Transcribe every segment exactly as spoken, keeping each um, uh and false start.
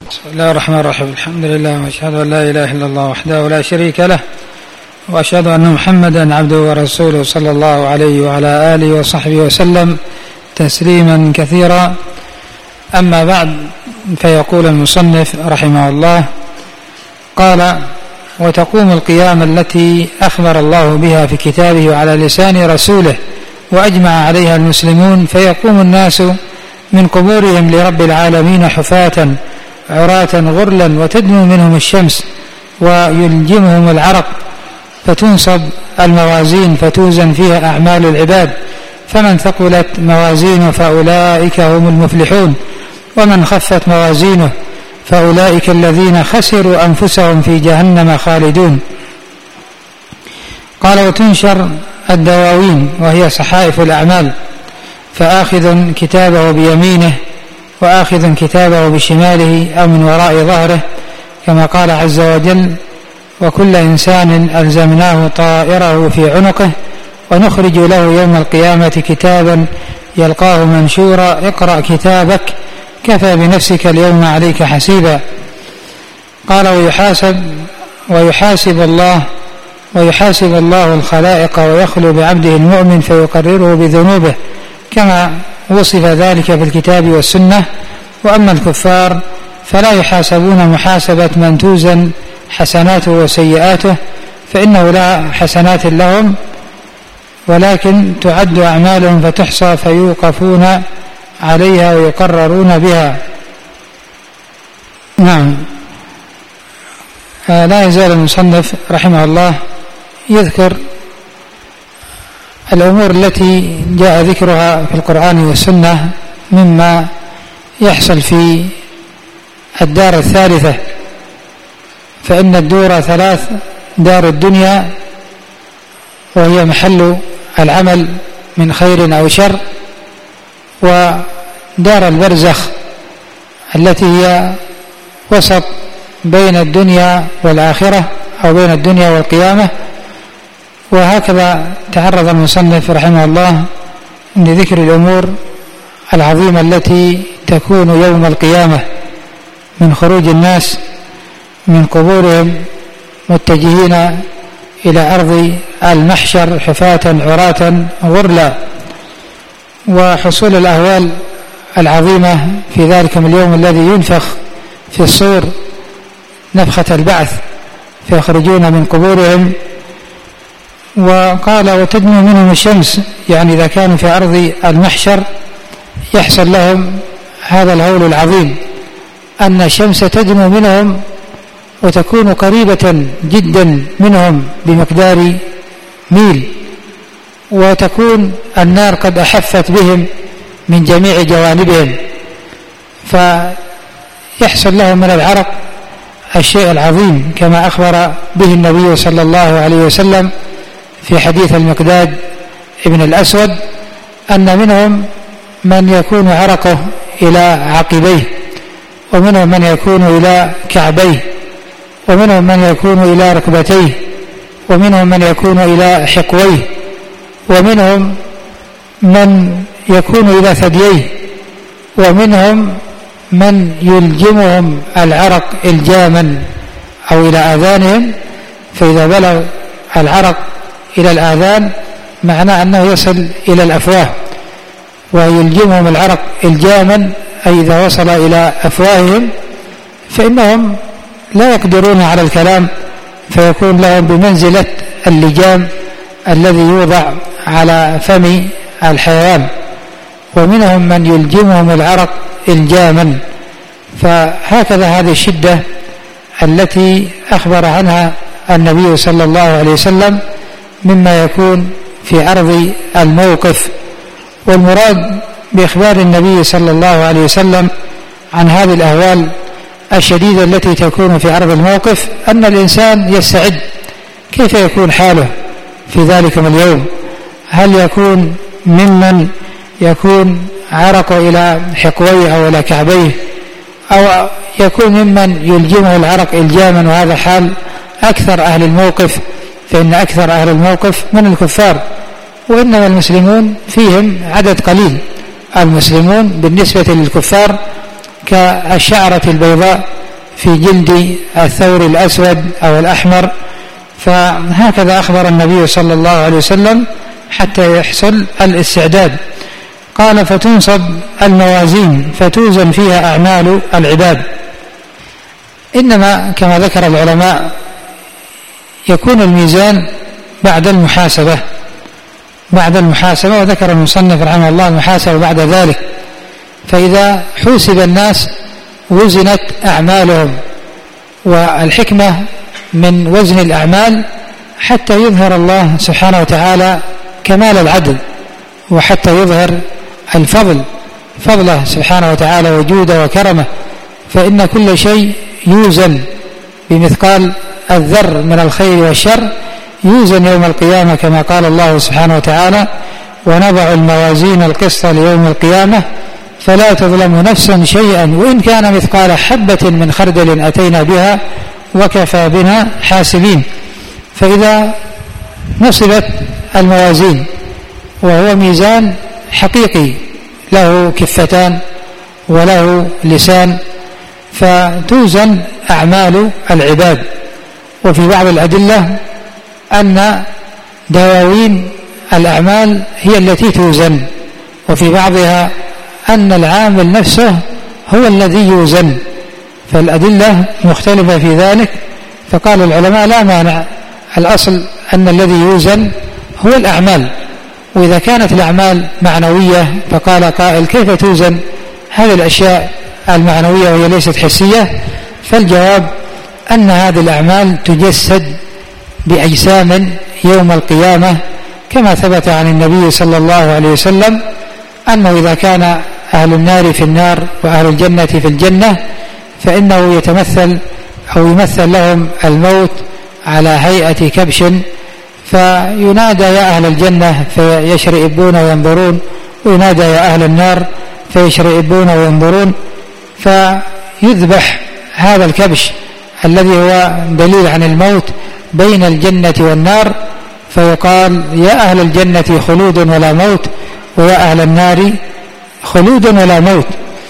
بسم الله الرحمن الرحيم. الحمد لله واشهد ان لا اله الا الله وحده لا شريك له، واشهد ان محمدا عبده ورسوله صلى الله عليه وعلى اله وصحبه وسلم تسليما كثيرا. اما بعد، فيقول المصنف رحمه الله: قال: وتقوم القيامة التي أخبر الله بها في كتابه على لسان رسوله وأجمع عليها المسلمون، فيقوم الناس من قبورهم لرب العالمين حفاة عراة غرلا، وتدنو منهم الشمس ويلجمهم العرق، فتنصب الموازين فتوزن فيها أعمال العباد، فمن ثقلت موازينه فأولئك هم المفلحون، ومن خفت موازينه فأولئك الذين خسروا أنفسهم في جهنم خالدون. قال: وتنشر الدواوين وهي صحائف الأعمال، فآخذ كتابه بيمينه وآخذ كتابه بشماله أو من وراء ظهره، كما قال عز وجل: وكل إنسان ألزمناه طائره في عنقه ونخرج له يوم القيامة كتابا يلقاه منشورا اقرأ كتابك كفى بنفسك اليوم عليك حسيبا. قال: ويحاسب ويحاسب الله ويحاسب الله الخلائق ويخلو بعبده المؤمن فيقرره بذنوبه، كما وصف ذلك في الكتاب والسنة. وأما الكفار فلا يحاسبون محاسبة من توزن حسناته وسيئاته، فإنه لا حسنات لهم، ولكن تعد أعمالهم فتحصى فيوقفون عليها ويقررون بها. نعم. لا يزال المصنف رحمه الله يذكر الأمور التي جاء ذكرها في القرآن والسنة مما يحصل في الدار الثالثة، فإن الدور ثلاث: دار الدنيا وهي محل العمل من خير أو شر، ودار البرزخ التي هي وسط بين الدنيا والآخرة أو بين الدنيا والقيامة. وهكذا تعرض المصنف رحمه الله لذكر الأمور العظيمة التي تكون يوم القيامة، من خروج الناس من قبورهم متجهين إلى أرض المحشر حفاة عراة غرلا، وحصول الأهوال العظيمة في ذلك اليوم الذي ينفخ في الصور نفخة البعث فيخرجون من قبورهم. وقال: وتدنو منهم الشمس، يعني إذا كانوا في أرض المحشر يحصل لهم هذا الهول العظيم، أن الشمس تدنو منهم وتكون قريبة جدا منهم بمقدار ميل، وتكون النار قد أحفت بهم من جميع جوانبهم، فيحصل لهم من العرق الشيء العظيم، كما أخبر به النبي صلى الله عليه وسلم في حديث المقداد ابن الأسود أن منهم من يكون عرقه إلى عقبيه، ومنهم من يكون إلى كعبيه، ومنهم من يكون إلى ركبتيه، ومنهم من يكون إلى حقويه، ومنهم من يكون إلى ثدييه، ومنهم من يلجمهم العرق إلجاما أو إلى آذانهم، فإذا بلغ العرق إلى الآذان معناه أنه يصل إلى الأفواه، ويلجمهم العرق إلجاما أي إذا وصل إلى أفواههم فإنهم لا يقدرون على الكلام، فيكون لهم بمنزلة اللجام الذي يوضع على فم الحيوان. ومنهم من يلجمهم العرق إلجاما. فهكذا هذه الشدة التي أخبر عنها النبي صلى الله عليه وسلم مما يكون في أرض الموقف. والمراد بإخبار النبي صلى الله عليه وسلم عن هذه الأهوال الشديدة التي تكون في أرض الموقف أن الإنسان يستعد كيف يكون حاله في ذلك اليوم. هل يكون ممن يكون عرقه إلى حقويه أو إلى كعبيه، أو يكون ممن يلجمه العرق إلجاما، وهذا حال أكثر أهل الموقف، فإن أكثر أهل الموقف من الكفار، وإنما المسلمون فيهم عدد قليل. المسلمون بالنسبة للكفار كالشعرة البيضاء في جلد الثور الأسود أو الأحمر. فهكذا أخبر النبي صلى الله عليه وسلم حتى يحصل الاستعداد. قال فتنصب الموازين فتوزن فيها أعمال العباد. إنما كما ذكر العلماء يكون الميزان بعد المحاسبة بعد المحاسبة وذكر المصنف رحمه الله المحاسبة بعد ذلك. فإذا حوسب الناس وزنت أعمالهم، والحكمة من وزن الأعمال حتى يظهر الله سبحانه وتعالى كمال العدل، وحتى يظهر الفضل فضله سبحانه وتعالى وجوده وكرمه. فإن كل شيء يوزن بمثقال الذر من الخير والشر، يوزن يوم القيامة كما قال الله سبحانه وتعالى ونضع الموازين القسط ليوم القيامة فلا تظلم نفس شيئا وإن كان مثقال حبة من خردل أتينا بها وكفى بنا حاسبين. فإذا نصبت الموازين وهو ميزان حقيقي له كفتان وله لسان، فتوزن أعمال العباد. وفي بعض الأدلة أن دواوين الأعمال هي التي توزن، وفي بعضها أن العامل نفسه هو الذي يوزن. فالأدلة مختلفة في ذلك. فقال العلماء لا مانع، الأصل أن الذي يوزن هو الأعمال. وإذا كانت الأعمال معنوية فقال قائل كيف توزن هذه الأشياء المعنوية وهي ليست حسية؟ فالجواب أن هذه الأعمال تجسد بأجسام يوم القيامة، كما ثبت عن النبي صلى الله عليه وسلم أنه إذا كان أهل النار في النار وأهل الجنة في الجنة فإنه يتمثل أو يمثل لهم الموت على هيئة كبش، فينادى يا أهل الجنة فيشرئبون وينظرون، وينادى يا أهل النار فيشرئبون وينظرون، فيذبح هذا الكبش الذي هو دليل عن الموت بين الجنة والنار، فيقال يا أهل الجنة خلود ولا موت ويا أهل النار خلود ولا موت.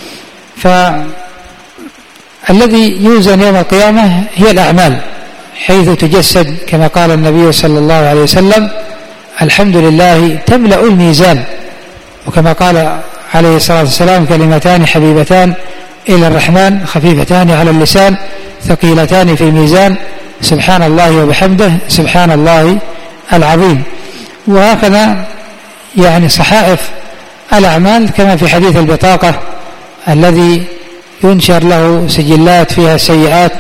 فالذي يوزن يوم القيامة هي الأعمال، حيث تجسد كما قال النبي صلى الله عليه وسلم الحمد لله تملأ الميزان، وكما قال عليه الصلاة والسلام كلمتان حبيبتان إلى الرحمن خفيفتان على اللسان ثقيلتان في الميزان سبحان الله وبحمده سبحان الله العظيم. وهكذا يعني صحائف الأعمال كما في حديث البطاقة الذي ينشر له سجلات فيها السيئات،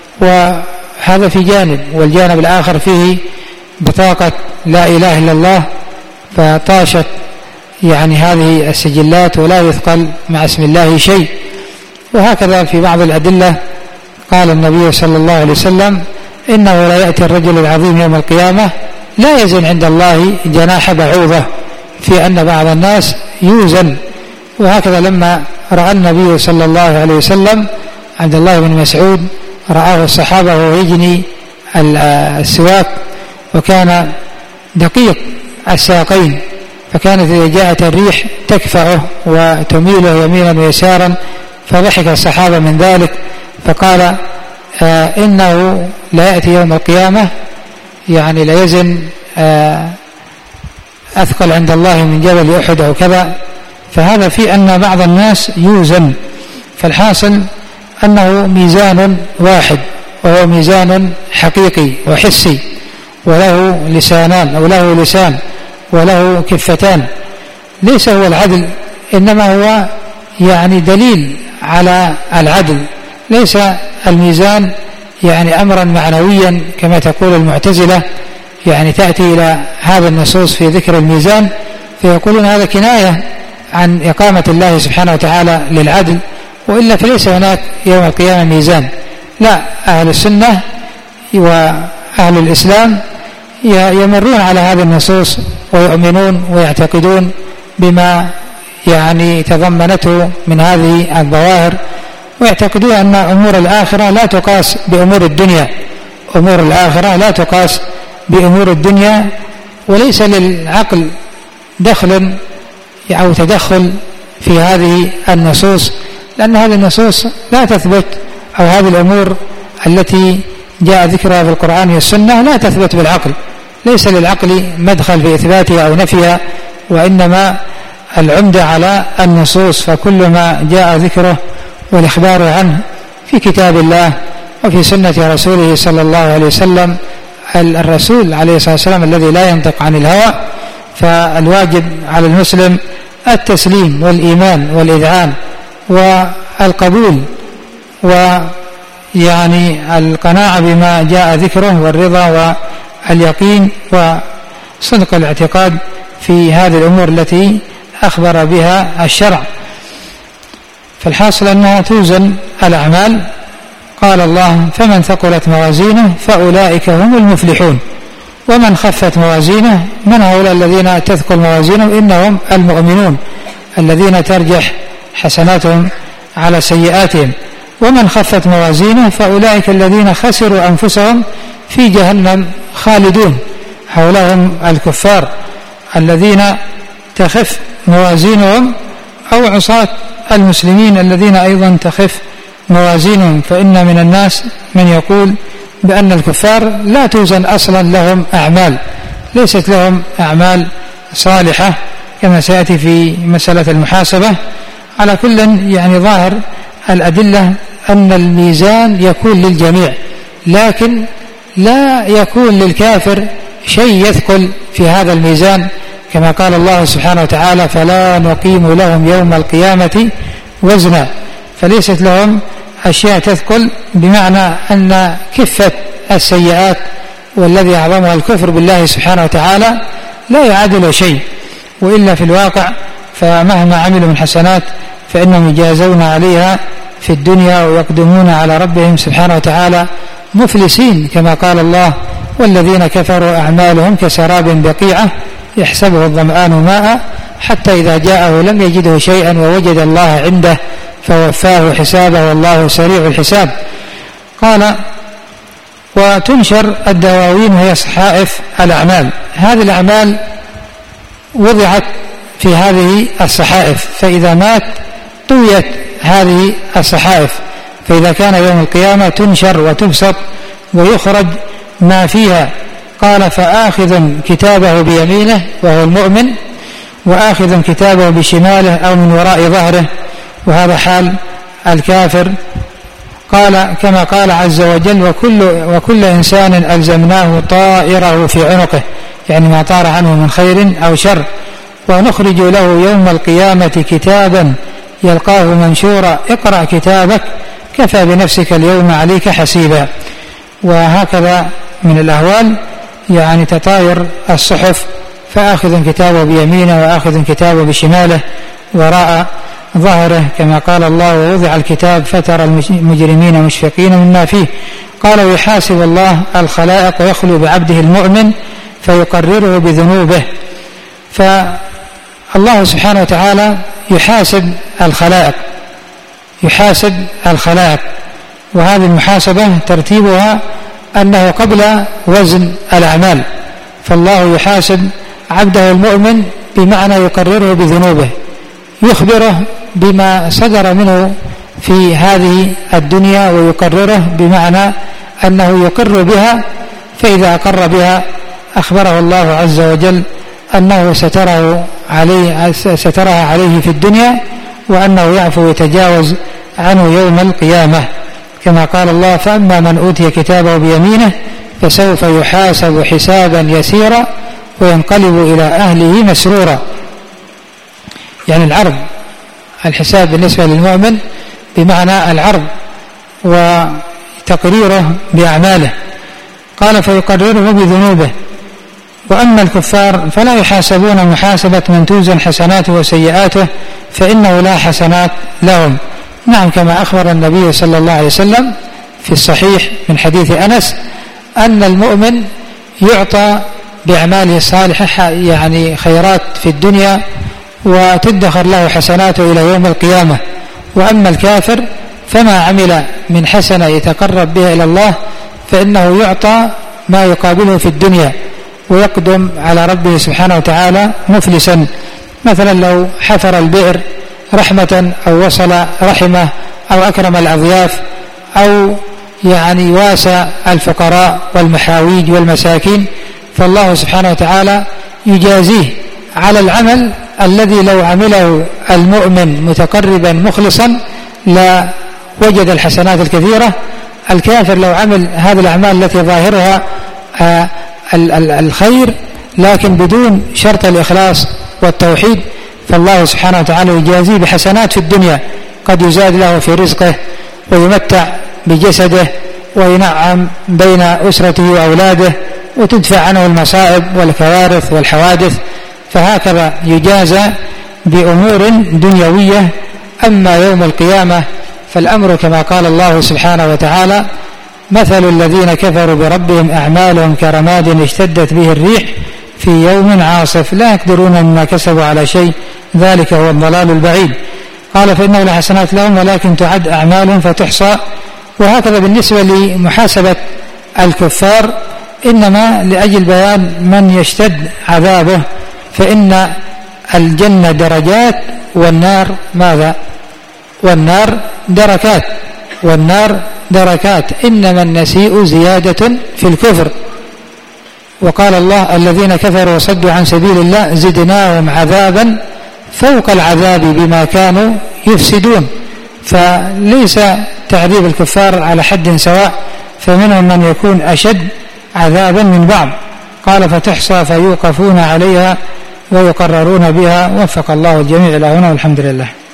وهذا في جانب، والجانب الآخر فيه بطاقة لا إله إلا الله، فطاشت يعني هذه السجلات ولا يثقل مع اسم الله شيء. وهكذا في بعض الأدلة قال النبي صلى الله عليه وسلم إنه لا يأتي الرجل العظيم يوم القيامة لا يزن عند الله جناح بعوضة، في أن بعض الناس يوزن. وهكذا لما رأى النبي صلى الله عليه وسلم عبد الله بن مسعود رآه الصحابة وهو يجني السواك، وكان دقيق الساقين، فكانت إذا جاءت الريح تكفأه وتميله يمينا ويسارا، فضحك الصحابة من ذلك، فقال آه إنه لا يأتي يوم القيامة يعني لا يزن آه أثقل عند الله من جبل أحد أو كذا. فهذا في أن بعض الناس يوزن. فالحاصل أنه ميزان واحد وهو ميزان حقيقي وحسي، وله لسانان أو له لسان وله كفتان، ليس هو العدل، إنما هو يعني دليل على العدل، ليس الميزان يعني أمرا معنويا كما تقول المعتزلة، يعني تأتي إلى هذا النصوص في ذكر الميزان فيقولون هذا كناية عن إقامة الله سبحانه وتعالى للعدل، وإلا فليس هناك يوم القيامة ميزان. لا، أهل السنة وأهل الإسلام يمرون على هذه النصوص ويؤمنون ويعتقدون بما يعني تضمنته من هذه الظواهر، ويعتقدون أن أمور الآخرة لا تقاس بأمور الدنيا، أمور الآخرة لا تقاس بأمور الدنيا، وليس للعقل دخل أو تدخل في هذه النصوص، لأن هذه النصوص لا تثبت أو هذه الأمور التي جاء ذكرها في القرآن والسنة لا تثبت بالعقل، ليس للعقل مدخل في إثباتها أو نفيها، وإنما العمدة على النصوص، فكل ما جاء ذكره والإخبار عنه في كتاب الله وفي سنة رسوله صلى الله عليه وسلم، الرسول عليه الصلاة والسلام الذي لا ينطق عن الهوى، فالواجب على المسلم التسليم والإيمان والإذعان والقبول ويعني القناعة بما جاء ذكره والرضا واليقين وصدق الاعتقاد في هذه الأمور التي أخبر بها الشرع. فالحاصل أنها توزن الأعمال. قال الله: فمن ثقلت موازينه فأولئك هم المفلحون، ومن خفت موازينه من هؤلاء الذين تثقل موازينهم إنهم المؤمنون الذين ترجح حسناتهم على سيئاتهم، ومن خفت موازينه فأولئك الذين خسروا أنفسهم في جهنم خالدون، هؤلاء هم الكفار الذين تخف موازينهم، أو عصاة المسلمين الذين أيضا تخف موازينهم. فإن من الناس من يقول بأن الكفار لا توزن أصلا لهم أعمال، ليست لهم أعمال صالحة كما سيأتي في مسألة المحاسبة. على كل يعني ظاهر الأدلة أن الميزان يكون للجميع، لكن لا يكون للكافر شيء يثقل في هذا الميزان، كما قال الله سبحانه وتعالى: فلا نقيم لهم يوم القيامة وزنا. فليست لهم أشياء تثقل، بمعنى أن كفة السيئات والذي أعظمها الكفر بالله سبحانه وتعالى لا يعادل شيء، وإلا في الواقع فمهما عملوا من حسنات فإنهم يجازون عليها في الدنيا ويقدمون على ربهم سبحانه وتعالى مفلسين، كما قال الله: والذين كفروا أعمالهم كسراب بقيعة يحسبه الظمآن ماء حتى إذا جاءه لم يجده شيئا ووجد الله عنده فوفاه حسابه والله سريع الحساب. قال: وتنشر الدواوين وهي صحائف الأعمال. هذه الأعمال وضعت في هذه الصحائف، فإذا مات طويت هذه الصحائف، فإذا كان يوم القيامة تنشر وتبسط ويخرج ما فيها. قال: فآخذ كتابه بيمينه وهو المؤمن، وآخذ كتابه بشماله أو من وراء ظهره، وهذا حال الكافر. قال كما قال عز وجل: وكل, وكل إنسان ألزمناه طائره في عنقه، يعني ما طار عنه من خير أو شر، ونخرج له يوم القيامة كتابا يلقاه منشورا اقرأ كتابك كفى بنفسك اليوم عليك حسيبا. وهكذا من الأهوال يعني تطاير الصحف، فآخذ كتابه بيمينه وآخذ كتابه بشماله وراء ظهره، كما قال الله: ووضع الكتاب فترى المجرمين مشفقين مما فيه. قال: ويحاسب الله الخلائق ويخلو بعبده المؤمن فيقرره بذنوبه. فالله سبحانه وتعالى يحاسب الخلائق يحاسب الخلائق وهذه المحاسبة ترتيبها أنه قبل وزن الأعمال، فالله يحاسب عبده المؤمن بمعنى يقرره بذنوبه، يخبره بما صدر منه في هذه الدنيا، ويقرره بمعنى أنه يقر بها، فإذا أقر بها أخبره الله عز وجل أنه ستره عليه سترها عليه في الدنيا، وأنه يعفو ويتجاوز عنه يوم القيامة، كما قال الله: فأما من أوتي كتابه بيمينه فسوف يحاسب حسابا يسيرا وينقلب إلى أهله مسرورا. يعني العرض، الحساب بالنسبة للمؤمن بمعنى العرض وتقريره بأعماله. قال: فيقرره بذنوبه. وأما الكفار فلا يحاسبون محاسبة من توزن حسناته وسيئاته، فإنه لا حسنات لهم. نعم، كما أخبر النبي صلى الله عليه وسلم في الصحيح من حديث أنس أن المؤمن يعطى بأعماله الصالحة يعني خيرات في الدنيا وتدخر له حسناته إلى يوم القيامة. وأما الكافر فما عمل من حسنة يتقرب بها إلى الله فإنه يعطى ما يقابله في الدنيا، ويقدم على ربه سبحانه وتعالى مفلسا. مثلا لو حفر البئر رحمة أو وصل رحمه أو أكرم الأضياف أو يعني يواسى الفقراء والمحاويج والمساكين، فالله سبحانه وتعالى يجازيه على العمل الذي لو عمله المؤمن متقربا مخلصا لا وجد الحسنات الكثيرة. الكافر لو عمل هذه الأعمال التي ظاهرها آه الخير لكن بدون شرط الإخلاص والتوحيد، فالله سبحانه وتعالى يجازيه بحسنات في الدنيا، قد يزاد له في رزقه ويمتع بجسده وينعم بين أسرته وأولاده وتدفع عنه المصائب والكوارث والحوادث، فهكذا يجازى بأمور دنيوية. أما يوم القيامة فالأمر كما قال الله سبحانه وتعالى: مثل الذين كفروا بربهم أعمالهم كرماد اشتدت به الريح في يوم عاصف لا يقدرون مما كسبوا على شيء ذلك هو الضلال البعيد. قال: فإنه لحسنات لهم ولكن تعد أعمالهم فتحصى. وهكذا بالنسبة لمحاسبة الكفار إنما لأجل بيان من يشتد عذابه، فإن الجنة درجات والنار ماذا؟ والنار دركات، والنار دركات، إنما النسيء زيادة في الكفر. وقال الله: الذين كفروا وصدوا عن سبيل الله زدناهم عذابا فوق العذاب بما كانوا يفسدون. فليس تعذيب الكفار على حد سواء، فمنهم من يكون أشد عذابا من بعض. قال: فتحصى فيوقفون عليها ويقررون بها. وفق الله الجميع إلى هنا والحمد لله.